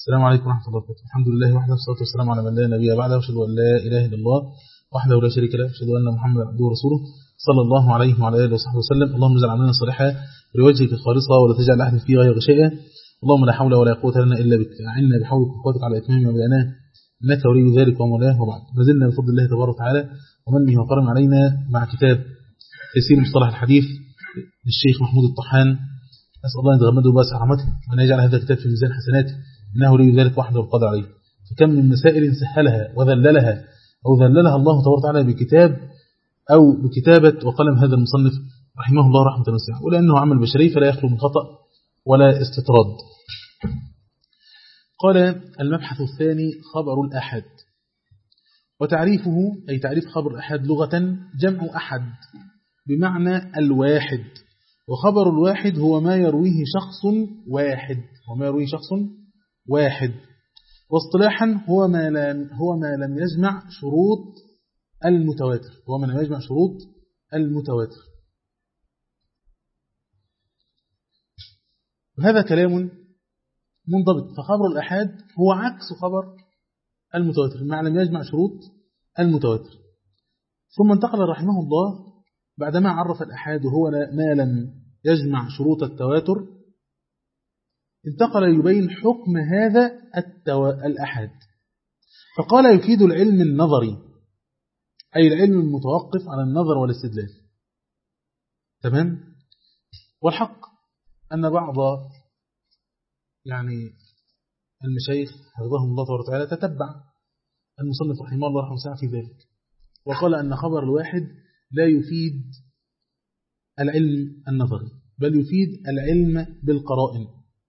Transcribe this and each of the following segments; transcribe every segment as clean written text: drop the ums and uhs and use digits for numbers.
السلام عليكم ورحمة الله وبركاته. الحمد لله وحده والصلاة والسلام على من لا نبي بعده، وأشهد أن لا إله إلا الله وحده لا شريك له، وأشهد أن محمدا عبده ورسوله صلى الله عليه وعلى آله وصحبه وسلم. اللهم اجعل عملنا صالحا لوجهك خالصا ولا تجعل أحد فيه غير شيئا. اللهم لا حول ولا قوة لنا إلا بك، أعنا بحولك وقوتك على إتمام ما بدأناه، إنك ولي ذلك ومولاه. وبعد، ما زلنا بفضل الله تبارك وتعالى ومنه وكرم علينا مع كتاب تيسير مصطلح الحديث للشيخ محمود الطحان. أسأل الله أن يتغمده بواسع رحمته وأن يجعل هذا الكتاب في ميزان حسناته، إنه ولي ذلك وحده والقادر عليه. فكم من مسائل سهلها وذللها أو ذللها الله تبارك وتعالى بكتاب أو بكتابة وقلم هذا المصنف رحمه الله رحمة واسعة، ولأنه عمل بشري فلا يخلو من خطأ ولا استطراد. قال: المبحث الثاني خبر الأحد، وتعريفه أي تعريف خبر الأحد لغة جمع أحد بمعنى الواحد، وخبر الواحد هو ما يرويه شخص واحد، واصطلاحا هو ما لم يجمع شروط المتواتر، وهذا كلام منضبط. فخبر الأحاد هو عكس خبر المتواتر، ما لم يجمع شروط المتواتر. ثم انتقل رحمه الله بعدما عرف الأحاد وهو ما لم يجمع شروط التواتر، انتقل يبين حكم هذا الأحاد، فقال: يفيد العلم النظري، أي العلم المتوقف على النظر والاستدلال. تمام؟ والحق أن بعض المشايخ حفظهم الله تبارك وتعالى تتبع المصنف رحمه الله رحمه وسعه في ذلك، وقال أن خبر الواحد لا يفيد العلم النظري، بل يفيد العلم بالقرائن.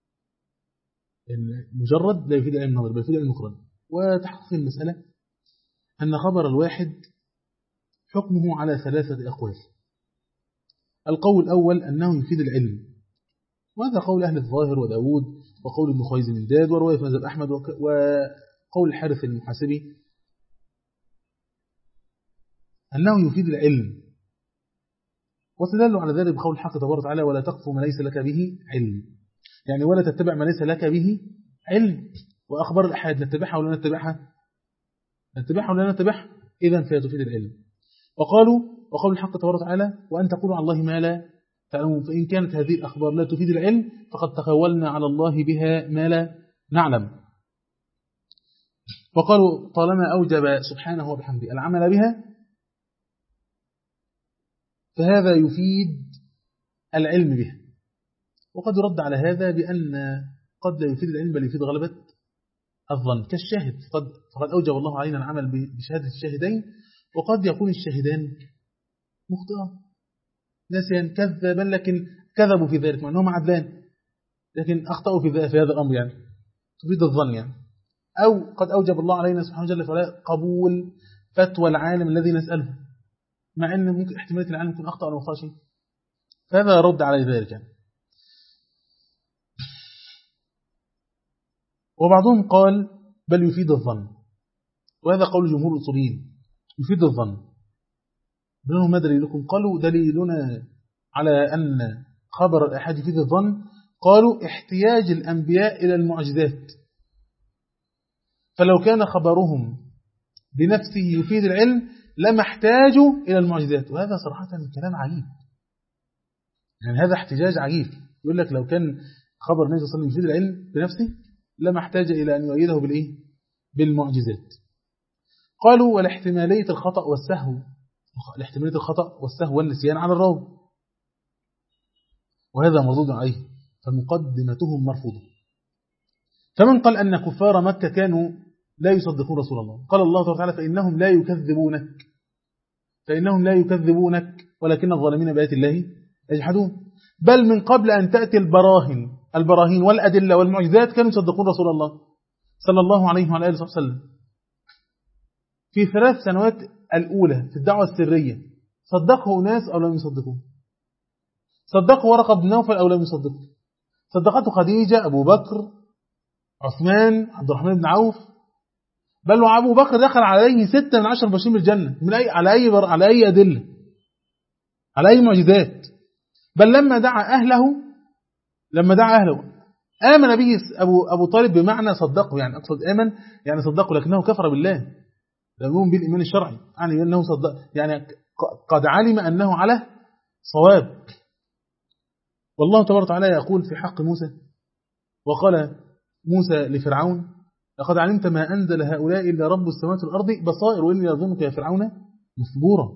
مجرد لا يفيد العلم النظري بل يفيد العلم بالقرائن. وتحقق المسألة أن خبر الواحد حكمه على 3 أقوال. القول الأول أنه يفيد العلم، وهذا قول أهل الظاهر وداود وقول ابن خويز من داد ورواية مذهب أحمد وقول الحارث المحاسبي، أنه يفيد العلم، واستدلوا على ذلك بقول الحق تبارك وتعالى: ولا تقف ما ليس لك به علم، يعني ولا تتبع ما ليس لك به علم. وأخبار الأحاد نتبعها ولا نتبعها، إذن فهي تفيد العلم. وقول الحق تبارك وتعالى: وأن تقولوا على الله ما لا تعلمون، فإن كانت هذه الأخبار لا تفيد العلم فقد تخولنا على الله بها ما لا نعلم. وقالوا: طالما أوجب سبحانه وبحمده العمل بها فهذا يفيد العلم بها. وقد يرد على هذا بأن قد لا يفيد العلم بل يفيد غلبة الظن، كالشاهد، فقد أوجب الله علينا العمل بشهادة الشاهدين، وقد يكون الشاهدان مخطئا ناسيا كذبا، لكن كذبوا في ذلك مع أنهم عدلان، لكن أخطأوا في هذا الأمر، تفيد الظن. أو قد أوجب الله علينا سبحانه وتعالى فلا قبول فتوى العالم الذي نسأله، مع أن ممكن احتمالية العالم يكون أخطأ أو مخطئ شيء، فهذا رد على ذلك. وبعضهم قال: بل يفيد الظن، وهذا قول جمهور الأصوليين، يفيد الظن. بلهم ما دليلكم؟ قالوا: دليلنا على أن خبر الأحاد يفيد الظن، قالوا: احتياج الأنبياء إلى المعجزات، فلو كان خبرهم بنفسه يفيد العلم لما احتاجوا إلى المعجزات. وهذا صراحة كلام عجيب، هذا احتجاج عجيب. يقول لك لو كان خبر النبي صلى الله عليه وسلم يفيد العلم بنفسه لما احتاج إلى أن يؤيده بالمعجزات. قالوا: والاحتمالية الخطأ والسهو والنسيان على الراوي، وهذا مردود عليه، فمقدمتهم مرفوضة. فمن قال أن كفار مكة كانوا لا يصدقون رسول الله، قال الله تعالى: فإنهم لا يكذبونك ولكن الظالمين بآيات الله يجحدون. بل من قبل أن تأتي البراهين والأدلة والمعجزات كانوا يصدقون رسول الله صلى الله عليه وعلى آله وسلم. في 3 سنوات الأولى في الدعوة السرية صدقه ناس أو لم يصدقوه، صدقه ورقة بن نوفل أو لم يصدقه، صدقته خديجة، أبو بكر، عثمان، عبد الرحمن بن عوف، بل وأبو بكر دخل عليه 6 من 10 بشير بالجنة على أي أدلة، على أي معجزات. بل لما دعا أهله آمن به أبو طالب بمعنى صدقه، يعني أقصد آمن يعني صدقه، لكنه كفر بالله، لم يؤمن بالإيمان الشرعي، يعني أنه صدق، يعني قد علم أنه على صواب. والله تبارك وتعالى يقول في حق موسى، وقال موسى لفرعون لقد علمت ما أنزل هؤلاء إلا رب السماوات والأرض بصائر وإني لأظنك يا فرعون مثبورا.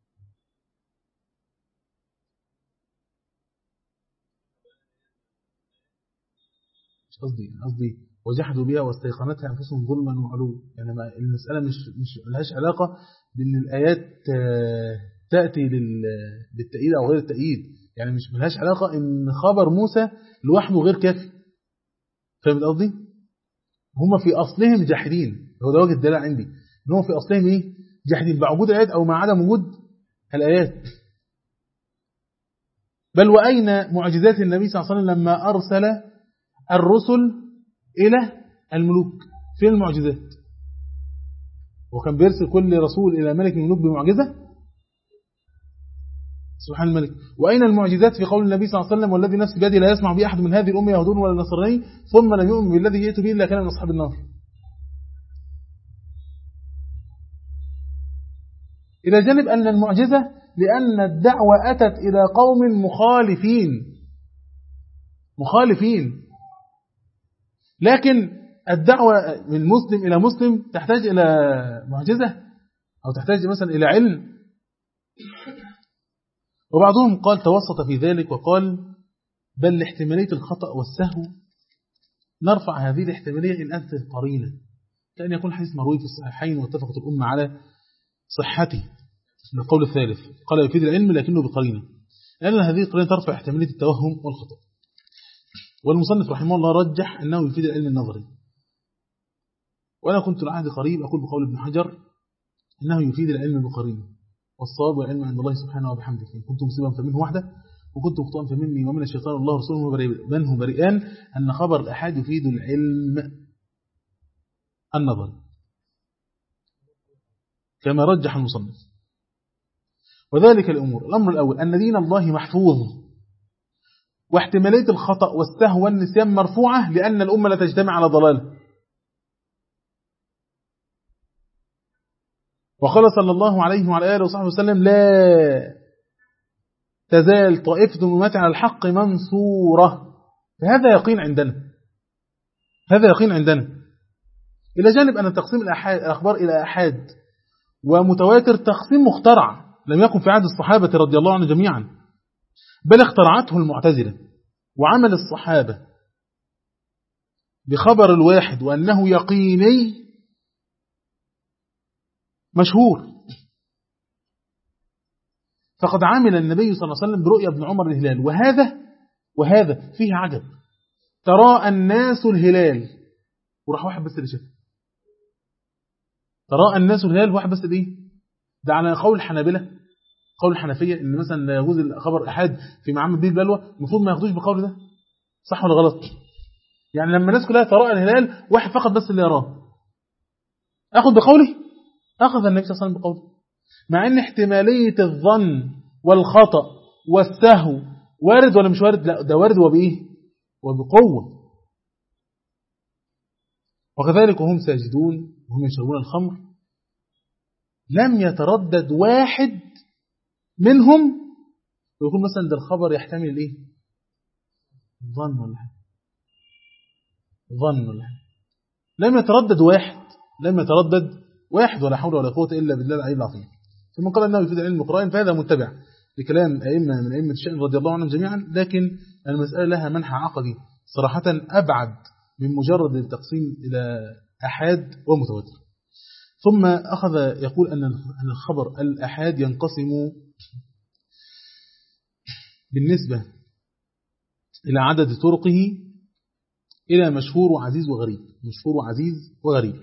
مش قصدي وجحدوا بها واستيقنتها أنفسهم ظلما وعلوا، يعني المسألة مش لهاش علاقة بأن الآيات تأتي بالتأييد أو غير التأييد، يعني مش لهاش علاقة إن خبر موسى لوحده غير كافي. فاهم قصدي؟ هم في أصلهم جاحدين، هو ده وجه الدلالة عندي، إن هم في أصلهم إيه؟ جاحدين مع وجود الآيات أو مع عدم وجود الآيات. بل وأين معجزات النبي صلى الله عليه وسلم لما أرسل الرسل إلى الملوك؟ فين المعجزات؟ وكان بيرسل كل رسول إلى ملك من الملوك بمعجزة؟ سبحان الملك. وأين المعجزات في قول النبي صلى الله عليه وسلم والذي نفس بيده لا يسمع به أحد من هذه الأمة يهودون ولا نصراني ثم لم يؤمن بالذي جئت به إلا كان من أصحاب النار؟ إلى جانب أن المعجزة لأن الدعوة أتت إلى قوم مخالفين، لكن الدعوة من مسلم إلى مسلم تحتاج إلى معجزة أو تحتاج مثلا إلى علم. وبعضهم قال توسط في ذلك وقال بل لاحتمالية الخطأ والسهو نرفع هذه الاحتمالية إن أتت قرينة، كأن يكون حديث مروي في الصحيحين واتفقت الأمة على صحته. القول الثالث قال يفيد العلم لكنه بقرينة، لأن هذه القرينة ترفع احتمالية التوهم والخطأ. والمصنف رحمه الله رجح أنه يفيد العلم النظري، وأنا كنت العهد قريب أقول بقول ابن حجر أنه يفيد العلم بقرينة، والصواب والعلم عند الله سبحانه وبحمده، إن كنت مصيبا فمنه وحده وكنت مخطئا فمني ومن الشيطان الله رسوله منه بريئان، أن خبر الأحاد يفيد العلم النظري كما رجح المصنف. وذلك الأمر الأول أن دين الله محفوظ، واحتمالية الخطأ والسهو والنسيان مرفوعة لأن الأمة لا تجتمع على ضلال. وقال صلى الله عليه وعلى آله وصحبه وسلم لا تزال طائفة من أمتي على الحق منصورة. فهذا يقين عندنا، إلى جانب أن تقسيم الأخبار إلى أحاد ومتواتر تقسيم مخترع لم يكن في عهد الصحابة رضي الله عنهم جميعا، بل اخترعته المعتزلة، وعمل الصحابة بخبر الواحد وأنه يقيني مشهور. فقد عمل النبي صلى الله عليه وسلم برؤيا ابن عمر الهلال، وهذا فيه عجب، تراءى الناس الهلال وراح واحد بس اللي شافه، تراءى الناس الهلال واحد بس ايه ده على قول الحنابلة، قول الحنفية ان مثلا لا يجوز الخبر احاد في معامل به البلوى، المفروض ما ياخدوش بقول ده، صح ولا غلط؟ يعني لما الناس كلها تراءى الهلال واحد فقط بس اللي يراه اخذ بقوله، اخذ النبي صلى الله عليه وسلم بقوله، مع ان احتمالية الظن والخطأ والسهو وارد ولا مش وارد؟ لا ده وارد وبايه وبقوة. وكذلك وهم ساجدون وهم يشربون الخمر لم يتردد واحد منهم ويقول مثلا ده الخبر يحتمل الايه ظن ولا حاجة، لم يتردد واحد ولا حول ولا قوة إلا بالله العلي العظيم. ثم قال أنه يفيد علم القرآن، فهذا متبع لكلام أئمة من أئمة الشأن رضي الله عنهم جميعا، لكن المسألة لها منحى عقدي صراحة أبعد من مجرد التقسيم إلى أحاد ومتواتر. ثم أخذ يقول أن الخبر الأحاد ينقسم بالنسبة إلى عدد طرقه إلى مشهور وعزيز وغريب،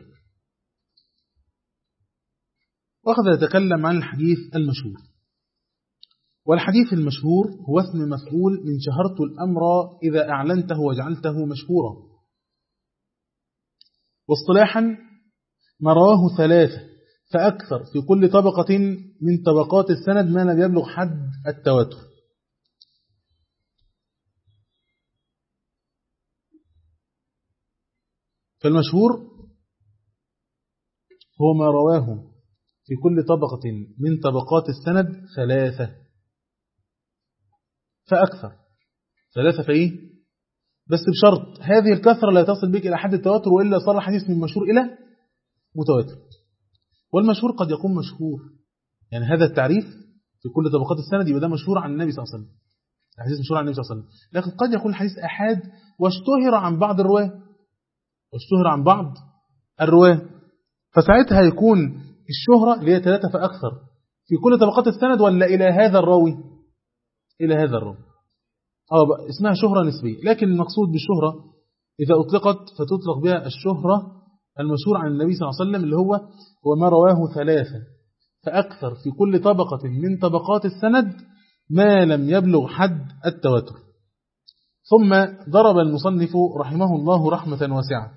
وأخذ يتكلم عن الحديث المشهور. والحديث المشهور هو اسم مفعول من شهرت الأمر إذا أعلنته وجعلته مشهورا. واصطلاحا ما رواه ثلاثة فأكثر في كل طبقة من طبقات السند ما لم يبلغ حد التواتر. فالمشهور هو ما رواه في كل طبقة من طبقات السند 3 فأكثر. 3 فإيه؟ بس بشرط هذه الكثرة لا تصل بك إلى حد التواتر، وإلا صار الحديث من مشهور إلى متواتر. والمشهور قد يكون مشهور، يعني هذا التعريف في كل طبقات السند يبقى ده مشهور عن النبي صلى الله عليه وسلم، الحديث مشهور عن النبي صلى الله عليه وسلم. لكن قد يكون الحديث أحاد واشتهر عن بعض الرواة، فساعتها يكون الشهرة اللي هي 3 فأكثر في كل طبقات السند، ولا إلى هذا الراوي؟ إلى هذا الراوي. اسمها شهرة نسبية. لكن المقصود بالشهرة إذا أطلقت فتطلق بها الشهرة المشهور عن النبي صلى الله عليه وسلم، اللي هو وما رواه 3 فأكثر في كل طبقة من طبقات السند ما لم يبلغ حد التواتر. ثم ضرب المصنف رحمه الله رحمة واسعة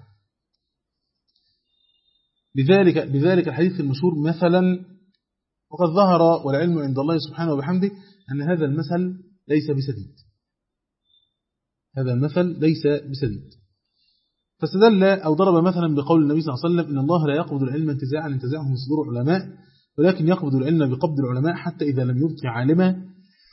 بذلك الحديث المشهور مثلا، وقد ظهر والعلم عند الله سبحانه وبحمده أن هذا المثل ليس بسديد. فاستدل أو ضرب مثلا بقول النبي صلى الله عليه وسلم: إن الله لا يقبض العلم انتزاعا من صدور العلماء، ولكن يقبض العلم بقبض العلماء، حتى إذا لم يبق عالما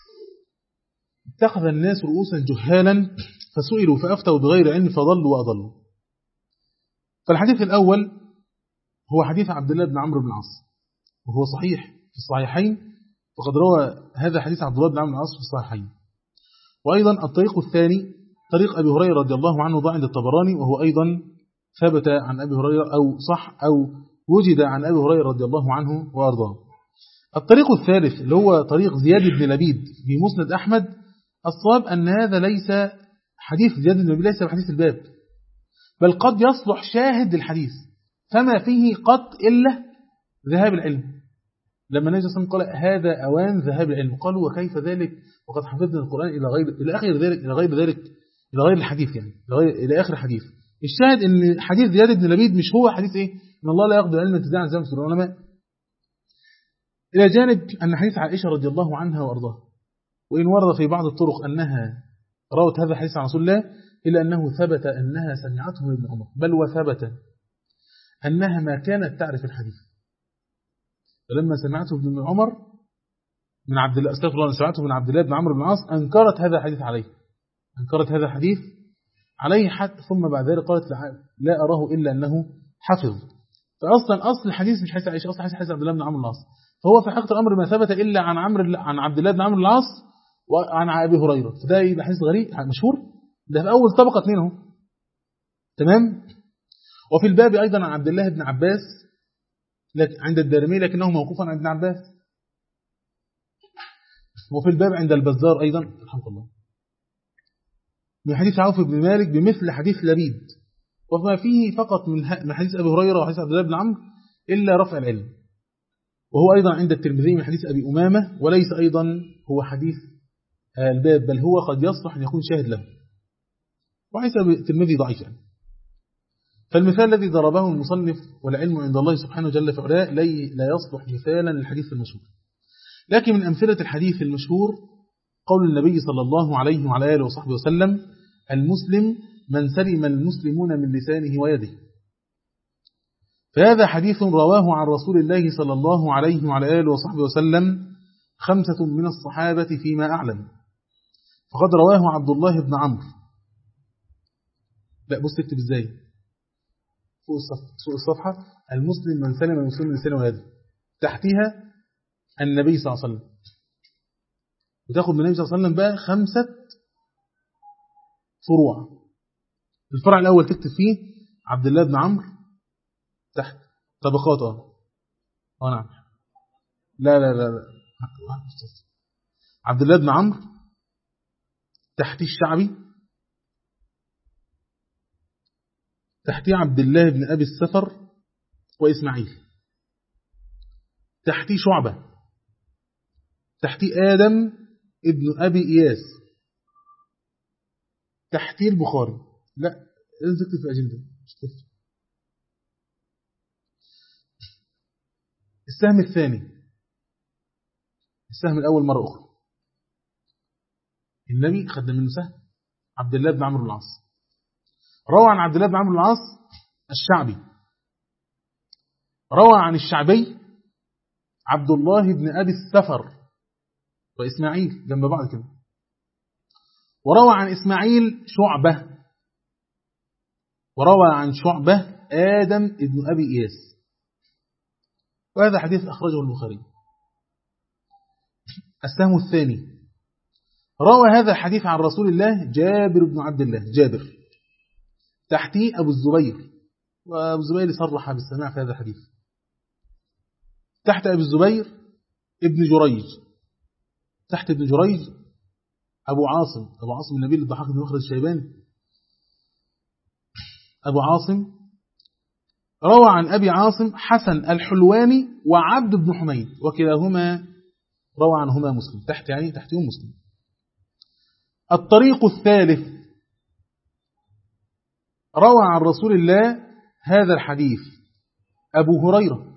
اتخذ الناس رؤوسا جهالا فسئلوا فأفتوا بغير علم فضلوا وأضلوا. فالحديث الأول هو حديث عبد الله بن عمرو بن العاص، وهو صحيح في الصحيحين، وقد روى هذا حديث عبد الله بن عمرو بن العاص في الصحيحين. وأيضا الطريق الثاني طريق أبي هريرة رضي الله عنه ضاع عند الطبراني، وهو أيضا ثبت عن أبي هريرة أو صح أو وجد عن أبي هريرة رضي الله عنه وأرضاه. الطريق الثالث اللي هو طريق زياد بن لبيد في مسند أحمد، الصواب أن هذا ليس حديث زياد بن لبيد، ليس بحديث الباب، بل قد يصلح شاهد للحديث، فما فيه قط إلا ذهاب العلم. لما النبي صلى الله عليه وسلم قال: هذا أوان ذهاب العلم، قالوا: وكيف ذلك وقد حفظنا القرآن إلى غير الحديث، يعني إلى آخر الحديث. الشاهد أن حديث زياد بن لبيد مش هو حديث إيه؟ إن الله لا يقبض العلم انتزاعا زي ما يقول العلماء، إلى جانب أن حديث عائشة رضي الله عنها وأرضاها، وإن ورد في بعض الطرق أنها روت هذا الحديث عن رسول الله، إلا أنه ثبت أنها سمعته من ابن عمر، بل وثبت أنها ما كانت تعرف الحديث. فلما سمعته ابن عمر من عبد الله سمعته من عبد الله بن عمرو بن العاص أنكرت هذا الحديث عليه حتى، ثم بعد ذلك قالت: لا أراه إلا أنه حفظ. فأصلا أصل الحديث مش حديث عائشة، أصل حديث عبد الله بن عمرو بن العاص، فهو في حقيقة الأمر ما ثبت إلا عن عبد الله بن عمرو بن العاص وعن أبي هريرة، فده يبقى حديث غريب مشهور، ده في أول طبقة منه. تمام. وفي الباب أيضا عن عبد الله بن عباس عند الدارمي، لكنه موقوفا عند ابن عباس. وفي الباب عند البزار أيضا رحمه الله من حديث عوف بن مالك بمثل حديث لبيد، وما فيه فقط من حديث أبي هريرة وحديث عبد الله بن عمرو إلا رفع العلم. وهو أيضا عند الترمذي من حديث أبي أمامة، وليس أيضا هو حديث الباب، بل هو قد يصلح أن يكون شاهد له، وحديث الترمذي ضعيف يعني. فالمثال الذي ضربه المصنف والعلم عند الله سبحانه جل في علاه لا يصلح مثالا للحديث المشهور. لكن من أمثلة الحديث المشهور قول النبي صلى الله عليه وعلى آله وصحبه وسلم: المسلم من سلم المسلمون من لسانه ويده. فهذا حديث رواه عن رسول الله صلى الله عليه وعلى آله وصحبه وسلم 5 من الصحابة فيما أعلم. فقد رواه عبد الله بن عمرو. لا بص اكتب ازاي فوق الصفحة: المسلم من سلم المسلمون من لسانه ويده، تحتها النبي صلى الله عليه وسلم، وتاخد من النبي صلى الله عليه وسلم بقى 5 فروع. الفرع الأول تكتب فيه عبد الله بن عمرو تحت طبقات. نعم. لا عبد الله بن عمرو، تحتيه الشعبي، تحتيه عبد الله بن أبي السفر وإسماعيل، تحتيه شعبة، تحتيه آدم ابن أبي إياس، تحتيه البخاري. لا لازم تكتب في أجندة مش تكتب. السهم الثاني، السهم الأول مرة أخرى، النبي خد منه سهم عبد الله بن عمرو بن العاص، روى عن عبد الله بن عمرو بن العاص الشعبي. روى عن الشعبي عبد الله بن أبي السفر وإسماعيل جنب بعض كده. وروى عن إسماعيل شعبة. وروى عن شعبة آدم بن أبي إياس. وهذا حديث أخرجه البخاري. السهم الثاني، روى هذا الحديث عن رسول الله جابر بن عبد الله. جابر تحتيه أبو الزبير، وأبو الزبير صرح بالسماع في هذا الحديث. تحت أبو الزبير ابن جريج. تحت ابن جريج أبو عاصم النبيل الضحاك بن مخرج الشيباني. أبو عاصم روى عن أبي عاصم حسن الحلواني وعبد بن حميد، وكلاهما روى عنهما مسلم. تحتهم مسلم. الطريق الثالث، روى عن رسول الله هذا الحديث أبو هريرة،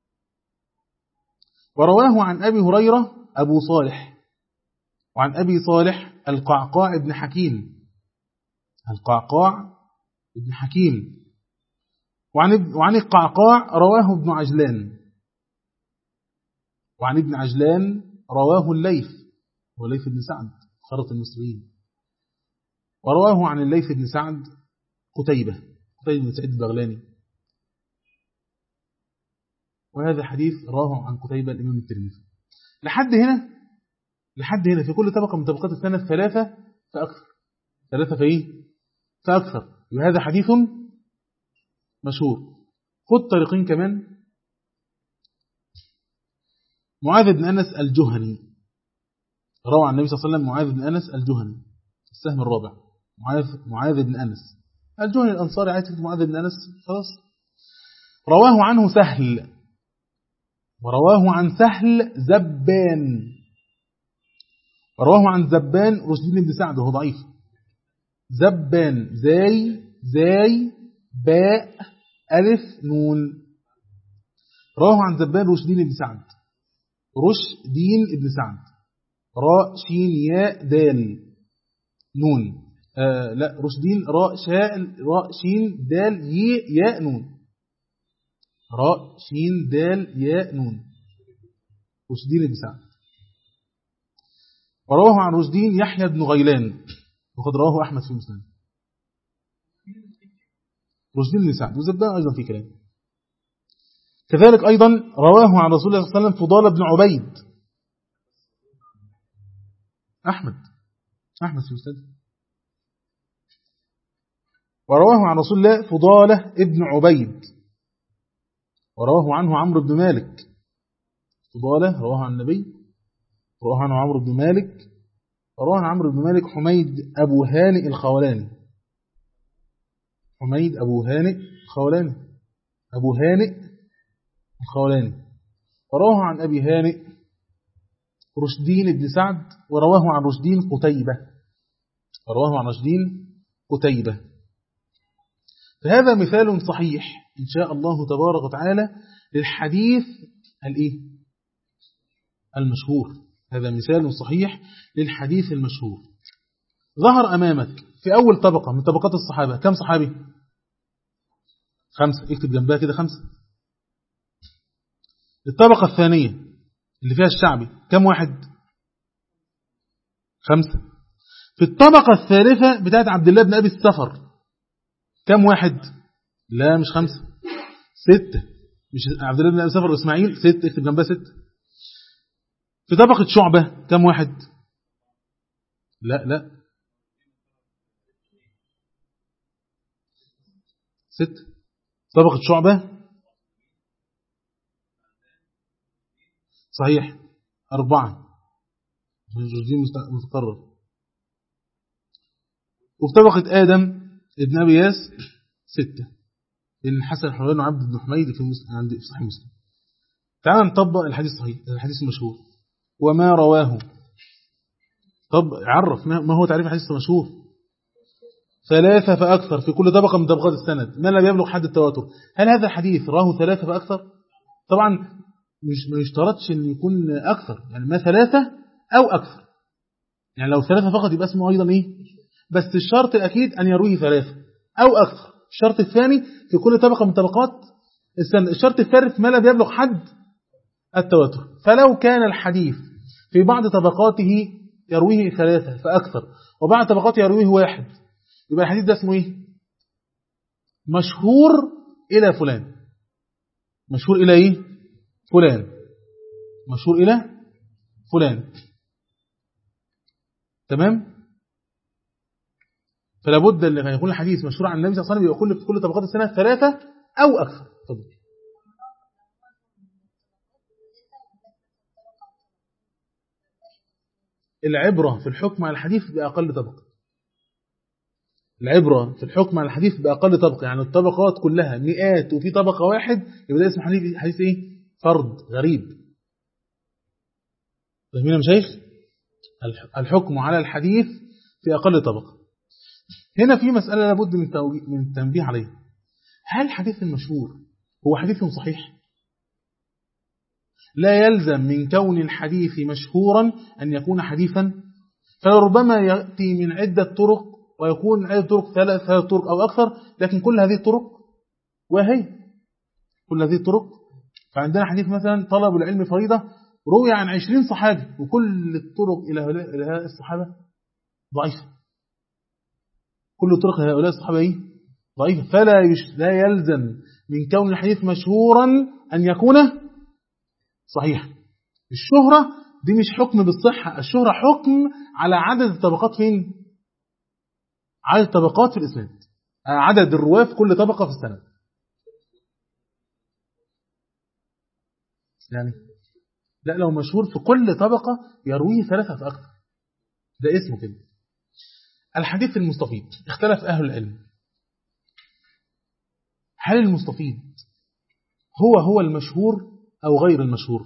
ورواه عن أبي هريرة أبو صالح، وعن أبي صالح القعقاع بن حكيم. القعقاع بن حكيم. وعن القعقاع رواه ابن عجلان. وعن ابن عجلان رواه الليث، والليث بن سعد خرط المصريين. ورواه عن الليث بن سعد قتيبة بن سعيد البغلاني. وهذا حديث رواه عن قتيبة الإمام الترمذي. لحد هنا في كل طبقة من طبقات السنة ثلاثة فأكثر. وهذا حديث مشهور. خد طريقين كمان. معاذ بن أنس الجهني، روى عن النبي صلى الله عليه وسلم معاذ بن أنس الجهني. السهم الرابع معاذ بن أنس الجهني الأنصاري. عايز تكتب معاذ بن أنس خلاص. رواه عنه سهل، ورواه عن سهل زبان، ورواه عن زبان رشدين بن سعد وهو ضعيف. زبان زاي باء ألف نون. رواه عن زبان رشدين بن سعد. رشدين بن سعد راء شين ياء دال نون. لا، رشدين راء شين دال ياء نون. راء شين دال ياء نون. رشدين بن سعد. ورواه عن رشدين يحيى بن غيلان، وقد رواه أحمد في مسلم. رشدين بن سعد وزبان أيضا في كلام. كذلك أيضا رواه عن رسول الله صلى الله عليه وسلم فضالة بن عبيد. أحمد في مسلم. ورواه عن رسول الله فضالة ابن عبيد، ورواه عنه عمرو بن مالك. فضالة رواه عن النبي، رواه عنه عمرو بن مالك، ورواه عن عمرو بن مالك حميد أبو هانئ الخولاني. حميد أبو هانئ الخولاني. ورواه عن أبي هانئ رشدين بن سعد، ورواه عن رشدين قتيبة. فهذا مثال صحيح إن شاء الله تبارك وتعالى للحديث المشهور. هذا مثال صحيح للحديث المشهور. ظهر أمامك في أول طبقة من طبقات الصحابة كم صحابي؟ 5. اكتب جنبها كده 5. الطبقة الثانية اللي فيها الشعبي كم واحد؟ 5. في الطبقة الثالثة بتاعت عبد الله بن أبي السفر كم واحد؟ لا مش 5، 6. مش عبد الله بن أبي السفر وإسماعيل 6، اكتب جنبها 6. في طبقة شعبة كم واحد؟ لا 6. طبقة شعبة صحيح 4، جزئين متقرر. وفي طبقة آدم ابن أبي ياس 6، لأن حسن الحلواني وعبد بن حميد في صحيح مسلم. تعال نطبق الحديث الصحيح، الحديث المشهور وما رواه. طب عرف ما هو تعريف الحديث المشهور؟ 3 فأكثر في كل طبقة من طبقات السند ما لا يبلغ حد التواتر. هل هذا الحديث راه 3 فأكثر؟ طبعا ما يشترطش أن يكون أكثر، يعني ما 3 أو أكثر. يعني لو 3 فقط يبقى اسمه أيضا بس الشرط الأكيد أن يرويه 3 أو أكثر. الشرط الثاني في كل طبقة من طبقات السند. الشرط الثالث ما لا يبلغ حد التواتر. فلو كان الحديث في بعض طبقاته يرويه 3 فأكثر وبعض طبقاته يرويه 1، يبقى الحديث ده اسمه ايه؟ مشهور إلى فلان. مشهور إلى ايه؟ فلان. مشهور إلى فلان. تمام؟ فلا بد أن يكون الحديث مشهور عن النبي صلى الله عليه وسلم يكون في كل طبقات السنة 3 أو أكثر. طبعا. العبرة في الحكم على الحديث بأقل طبقة. العبرة في الحكم على الحديث بأقل طبقة، يعني الطبقات كلها مئات وفي طبقة واحد، يبقى ده اسمه حديث ايه؟ فرد غريب. فاهمين يا مشايخ؟ الحكم على الحديث في أقل طبقة. هنا في مسألة لابد من التنبيه عليها. هل الحديث المشهور هو حديث صحيح؟ لا يلزم من كون الحديث مشهورا أن يكون حديثا، فربما يأتي من عدة طرق ويكون عدة طرق 3 طرق أو أكثر، لكن كل هذه الطرق وهي كل هذه الطرق. فعندنا حديث مثلا طلب العلم فريضة روي عن 20 صحابي وكل الطرق إلى هؤلاء الصحابة ضعيفة. كل طرق هؤلاء الصحابة ضعيفة. لا يلزم من كون الحديث مشهورا أن يكون صحيح. الشهرة دي مش حكم بالصحة، الشهرة حكم على عدد الطبقات فين؟ عدد الطبقات في الإسناد، عدد الرواة في كل طبقة في السنة. يعني لا، لو مشهور في كل طبقة يرويه 3 فأكثر، ده اسمه كده. الحديث المستفيض اختلف أهل العلم، هل المستفيض هو المشهور أو غير المشهور؟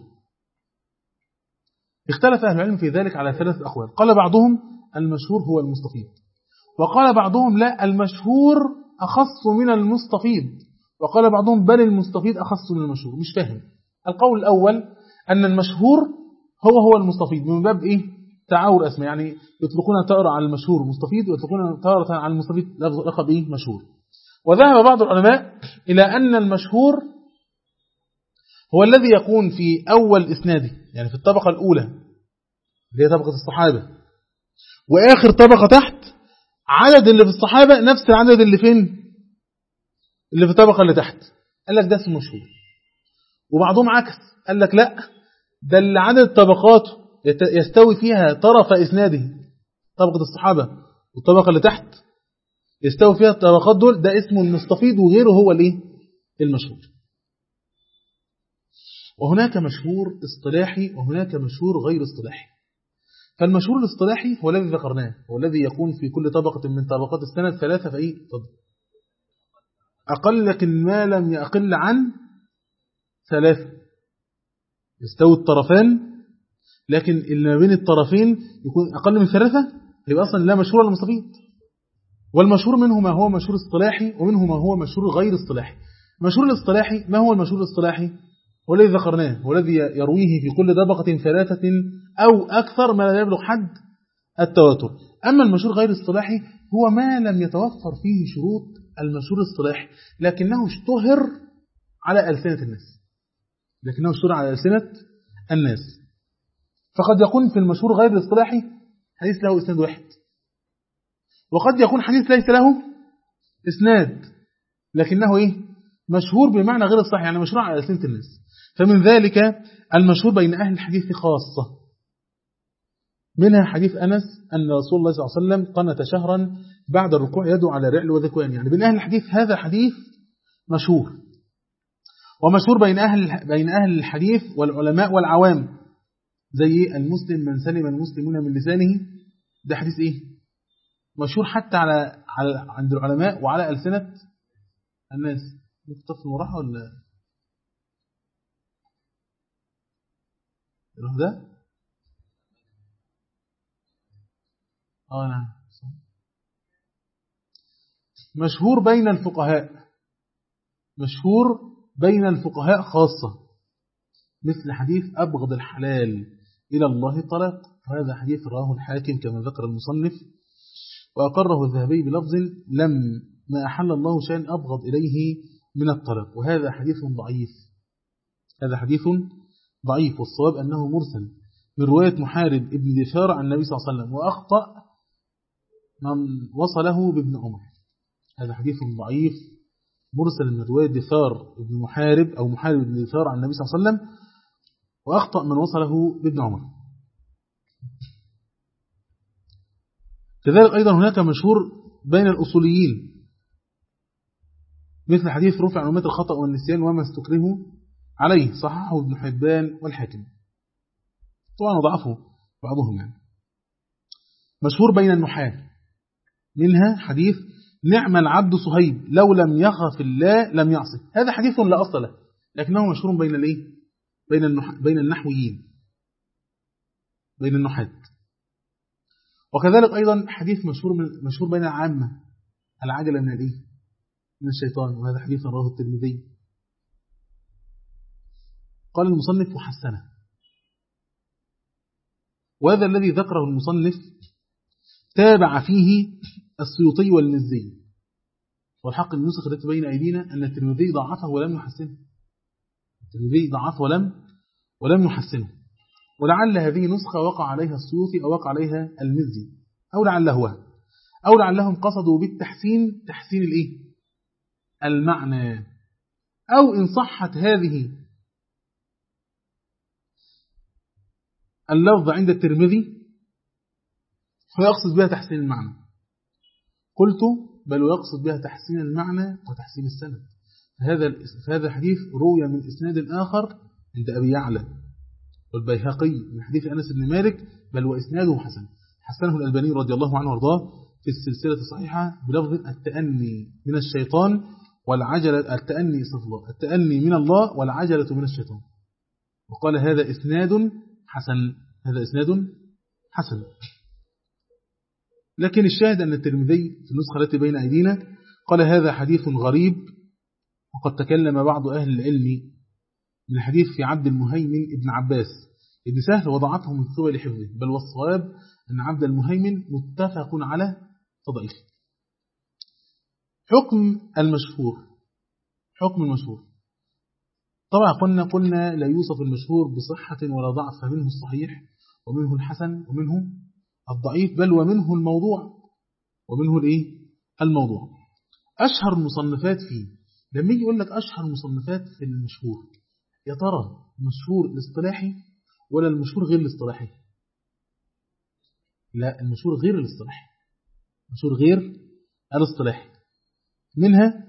اختلف أهل العلم في ذلك على 3 أقوال. قال بعضهم المشهور هو المستفيض، وقال بعضهم لا، المشهور أخص من المستفيض، وقال بعضهم بل المستفيض أخص من المشهور. مش فاهم. القول الأول أن المشهور هو المستفيض، من باب إيه؟ تعاور أسماء، يعني يطلقون تارة على المشهور مستفيض ويطلقون تارة على المستفيض لقب إيه؟ مشهور. وذهب بعض العلماء إلى أن المشهور هو الذي يكون في أول إسناده، يعني في الطبقة الأولى اللي هي طبقة الصحابة، وآخر طبقة تحت عدد اللي في الصحابة نفس العدد اللي فين؟ اللي في الطبقة اللي تحت. قال لك ده اسمه مشهور. وبعضهم عكس، قال لك لا، ده اللي عدد طبقاته يستوي فيها طرف إسناده، طبقة الصحابة والطبقة اللي تحت يستوي فيها الطبقات دول، ده اسمه المستفيض، وغيره هو الايه؟ المشهور. وهناك مشهور اصطلاحي وهناك مشهور غير اصطلاحي. فالمشهور الاصطلاحي هو الذي ذكرناه، هو الذي يكون في كل طبقة من طبقات السند 3 فإيه؟ أقل، لكن ما لم يقل عن 3 يستوي الطرفان، لكن اللي ما بين الطرفين يكون أقل من 3، يبقى أصلا لا مشهور ولا مستفيض. والمشهور منه ما هو مشهور اصطلاحي ومنه ما هو مشهور غير اصطلاحي. المشهور الاصطلاحي، ما هو المشهور الاصطلاحي؟ هو الذي ذكرناه، هو الذي يرويه في كل طبقة 3 أو أكثر ما لا يبلغ حد التواتر. أما المشهور غير الاصطلاحي هو ما لم يتوفر فيه شروط المشهور الاصطلاحي، لكنه اشتهر على ألسنة الناس. فقد يكون في المشهور غير الاصطلاحي حديث له إسناد واحد، وقد يكون حديث ليس له إسناد لكنه إيه؟ مشهور بمعنى غير الصحيح، يعني مشهور على ألسنة الناس. فمن ذلك المشهور بين أهل الحديث خاصة، منها حديث أنس أن رسول الله صلى الله عليه وسلم قنت شهرا بعد الركوع يدعو على رعل وذكوان، يعني بين أهل الحديث هذا حديث مشهور. ومشهور بين أهل الحديث والعلماء والعوام، زي المسلم من سلم المسلمون من لسانه، ده حديث إيه؟ مشهور حتى عند العلماء وعلى ألسنة الناس. مكتف المراحة ولا ده؟ نعم. مشهور بين الفقهاء خاصة، مثل حديث أبغض الحلال إلى الله الطلاق، وهذا حديث رواه الحاكم كما ذكر المصنف، وأقره الذهبي بلفظ لم ما أحل الله شيئا أبغض إليه من الطلاق، وهذا حديث ضعيف. هذا حديث ضعيف، والصواب أنه مرسل من رواية محارب ابن دثار عن النبي صلى الله عليه وسلم، وأخطأ من وصله بابن عمر. هذا حديث ضعيف مرسل من رواية دثار ابن محارب أو محارب ابن دثار عن النبي صلى الله عليه وسلم، وأخطأ من وصله بابن عمر. كذلك أيضا هناك مشهور بين الأصوليين مثل حديث رفع عن أمة الخطأ والنسيان وما استكرهوا عليه، صححه ابن حبان والحاكم، طبعا وضعفه بعضهم يعني. مشهور بين النحاة منها حديث نعم العبد صهيب لو لم يخف الله لم يعصي. هذا حديث لا أصل له، لكنه مشهور بين الايه بين النحويين، بين النحاة. وكذلك أيضا حديث مشهور بين العامة، العجلة من الايه من الشيطان، وهذا حديث رواه الترمذي. قال المصنف وحسنه، وهذا الذي ذكره المصنف تابع فيه السيوطي والمزي، والحق النسخ التي بين أيدينا أن الترمذي ضعفه ولم يحسنه. الترمذي ضعفه ولم يحسنه، ولعل هذه نسخة وقع عليها السيوطي أو وقع عليها المزي، أو لعلهم قصدوا بالتحسين تحسين الإيه المعنى، أو إن صحت هذه اللفظ عند الترمذي فيقصد بها تحسين المعنى. قلت بل ويقصد بها تحسين المعنى وتحسين السند. هذا الحديث روي من إسناد آخر عند أبي يعلى والبيهقي من حديث أنس بن مالك، بل وإسناده حسن، حسنه الألباني رضي الله عنه وارضاه في السلسلة الصحيحة بلفظ التأني من الشيطان والعجلة، التأني من الله والعجلة من الشيطان، وقال هذا إسناد حسن. هذا إسناد حسن. لكن الشاهد أن الترمذي في النسخة التي بين أيدينا قال هذا حديث غريب، وقد تكلم بعض أهل العلم من حديث في عبد المهيمن ابن عباس ابن سهل وضعته من قبل حفظه، بل والصواب أن عبد المهيمن متفق على تضعيفه. حكم المشهور طبعا قلنا لا يوصف المشهور بصحة ولا ضعف، فمنه الصحيح ومنه الحسن ومنه الضعيف، بل ومنه الموضوع. أشهر المصنفات فيه، لما يجي يقول لك أشهر المصنفات في المشهور، يا ترى المشهور الاصطلاحي ولا المشهور غير الاصطلاحي؟ لا، المشهور غير الاصطلاحي، المشهور غير الاصطلاحي. منها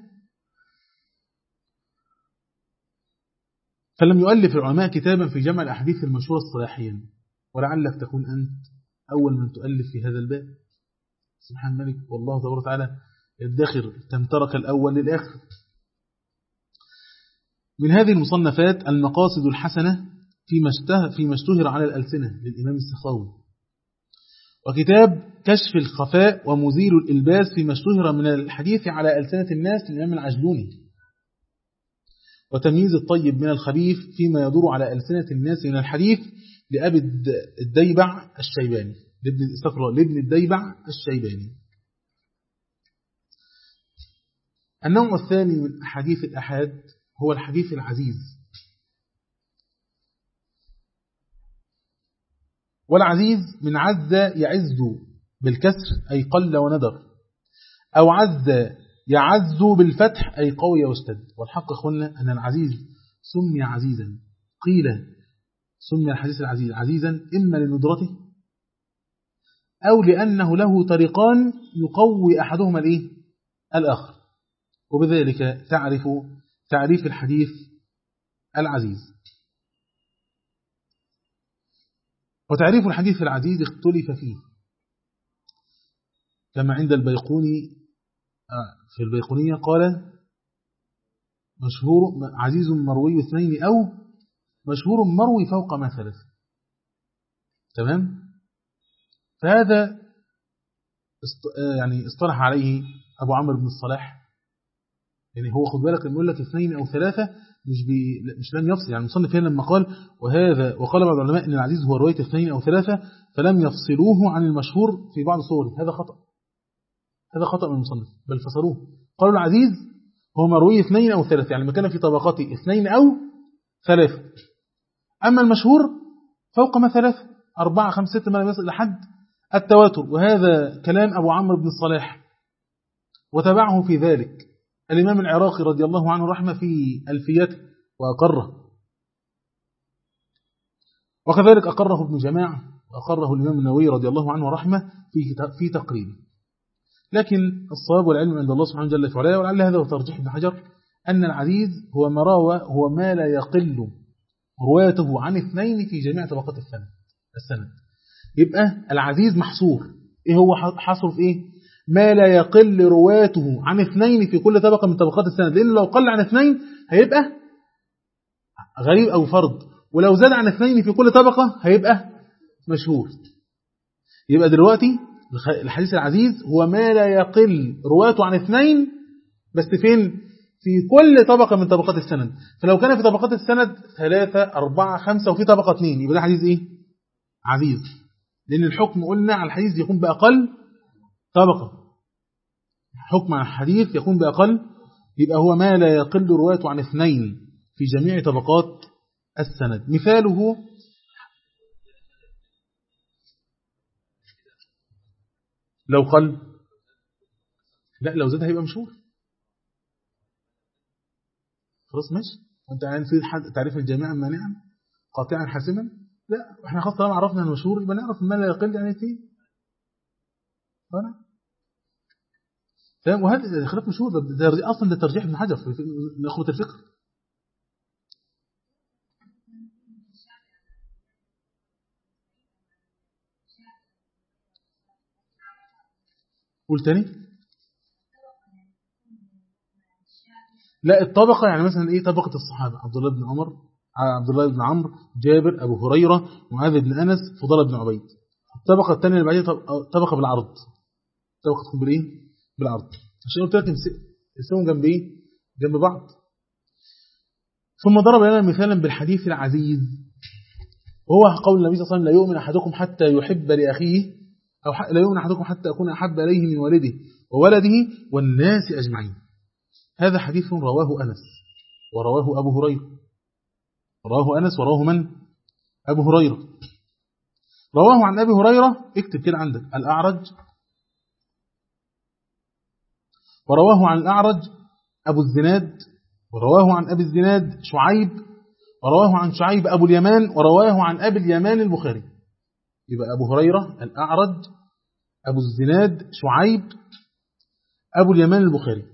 فلم يؤلف العلماء كتابا في جمع الأحاديث المشهورة اصطلاحيا، ولعلك تكون أنت أول من تؤلف في هذا الباب. سبحان الملك، والله تبارك وتعالى يدخر تمترك الأول للآخر. من هذه المصنفات المقاصد الحسنة فيما اشتهر على الألسنة للإمام السخاوي، وكتاب كشف الخفاء ومزيل الإلباس فيما اشتهر من الحديث على ألسنة الناس للإمام العجلوني، وتمييز الطيب من الخبيث فيما يدور على ألسنة الناس من الحديث لأبي الديبع الشيباني، لابن الديبع الشيباني. النوع الثاني من أحاديث الأحاد هو الحديث العزيز. والعزيز من عز يعز بالكسر أي قل وندر، أو عز يعز بالفتح أي قوي واشتد. والحق أخوانا أن العزيز سمي عزيزا، قيل سمي الحديث العزيز عزيزا إما لندرته أو لأنه له طريقان يقوي أحدهما الآخر، وبذلك تعريف الحديث العزيز. وتعريف الحديث العزيز اختلف فيه، كما عند البيقوني في البيقونية قال مشهور عزيز مروي اثنين أو مشهور مروي فوق ما ثلاث. تمام؟ فهذا يعني اصطلح عليه أبو عمرو بن الصلاح، يعني هو خد بالك يقول لك اثنين أو ثلاثة مش لم يفصل، يعني المصنف هنا لما قال وقال بعض العلماء إن العزيز هو رواية اثنين أو ثلاثة فلم يفصلوه عن المشهور في بعض صوره، هذا خطأ من المصنف، بل فصلوه قالوا العزيز هو مروي 2 أو 3، يعني ما كان في طبقته 2 أو 3. أما المشهور فوق ما 3، 4 5 6 ما لم يصل لحد التواتر. وهذا كلام أبو عمرو بن الصلاح، وتبعه في ذلك الإمام العراقي رضي الله عنه رحمه في ألفيته وأقره، وكذلك أقره ابن جماعة، وأقره الإمام النووي رضي الله عنه رحمه في تقريبه. لكن الصواب والعلم عند الله سبحانه جل وعلا، ولعل هذا هو ترجيح ابن حجر، أن العزيز هو ما لا يقل رواته عن 2 في جميع طبقات السند. يبقى العزيز محصور. إيه هو حصر في إيه؟ ما لا يقل رواته عن 2 في كل طبقة من طبقات السند، لأنه لو قل عن 2 هيبقى غريب أو فرد، ولو زاد عن 2 في كل طبقة هيبقى مشهور. يبقى دلوقتي الحديث العزيز هو ما لا يقل رواته عن 2، بس فين؟ في كل طبقة من طبقات السند. فلو كان في طبقات السند 3 4 5 وفي طبقة 2، يبقى ده حديث إيه؟ عزيز. لأن الحكم قلنا على الحديث يكون بأقل طبقة، حكم على الحديث يكون بأقل، يبقى هو ما لا يقل رواته عن 2 في جميع طبقات السند. مثاله لو قل، لا لو زاد هيبقى مشهور خلاص ماشي. وانت عين في تعريف الجامعة مانعا قاطعا حاسما؟ لا، احنا خلاص طالما عرفنا المشهور يبقى نعرف ما لا يقل يعني فيه. تمام. وهذا خلاف مشهور، ده اصلا ده ترجيح ابن حجر في نخبة الفقه. قول تاني. لا الطبقة يعني مثلا ايه؟ طبقة الصحابة: عبد الله بن عمر، عبد الله بن عمرو، جابر، ابو هريرة، معاذ بن انس، فضيل بن عبيد. الطبقة الثانية اللي بعدها طبقة بالعرض، طبقة تكون بالايه؟ بالعرض، عشان قلت لك اسمهم جنب ايه؟ جنب بعض. ثم ضرب لنا مثالا بالحديث العزيز، وهو قول النبي صلى الله عليه وسلم: لا يؤمن أحدكم حتى يحب لأخيه، أو لا يؤمن أحدكم حتى أكون أحب إليه من والده وولده والناس أجمعين. هذا حديث رواه أنس ورواه أبو هريرة. رواه أنس ورواه من؟ أبو هريرة. رواه عن أبي هريرة، اكتب كده عندك: الأعرج. ورواه عن الأعرج أبو الزناد. ورواه عن أبي الزناد شعيب. ورواه عن شعيب أبو اليمان. ورواه عن أبي اليمان البخاري. يبقى أبو هريرة، الأعرج، أبو الزناد، شعيب، أبو اليمان البخاري.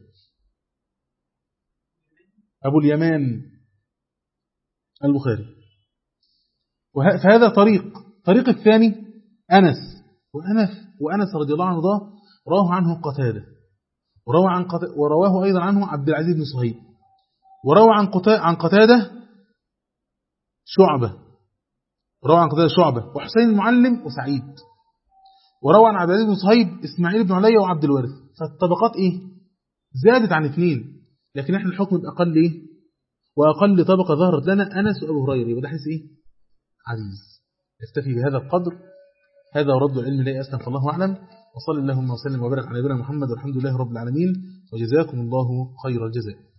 أبو اليمان البخاري. فهذا طريق الثاني أنس. وأنس رضي الله عنه رواه عنه قتادة، ورواه أيضا عنه عبد العزيز بن صهيب، وروى عن قتادة شعبة، وحسين المعلم وسعيد، وروى عن عبد العزيز بن صهيب إسماعيل بن علي وعبد الوارث. فالطبقات إيه؟ زادت عن 2، لكن احنا الحكم بأقل إيه؟ وأقل طبقة ظهرت لنا أنس وأبو هريرة، يبقى ده حديث إيه؟ عزيز. اكتفي بهذا القدر. هذا ورد العلم لا أسلم، فالله أعلم. وصلى اللهم وسلم وبارك على نبينا محمد، والحمد لله رب العالمين، وجزاكم الله خير الجزاء.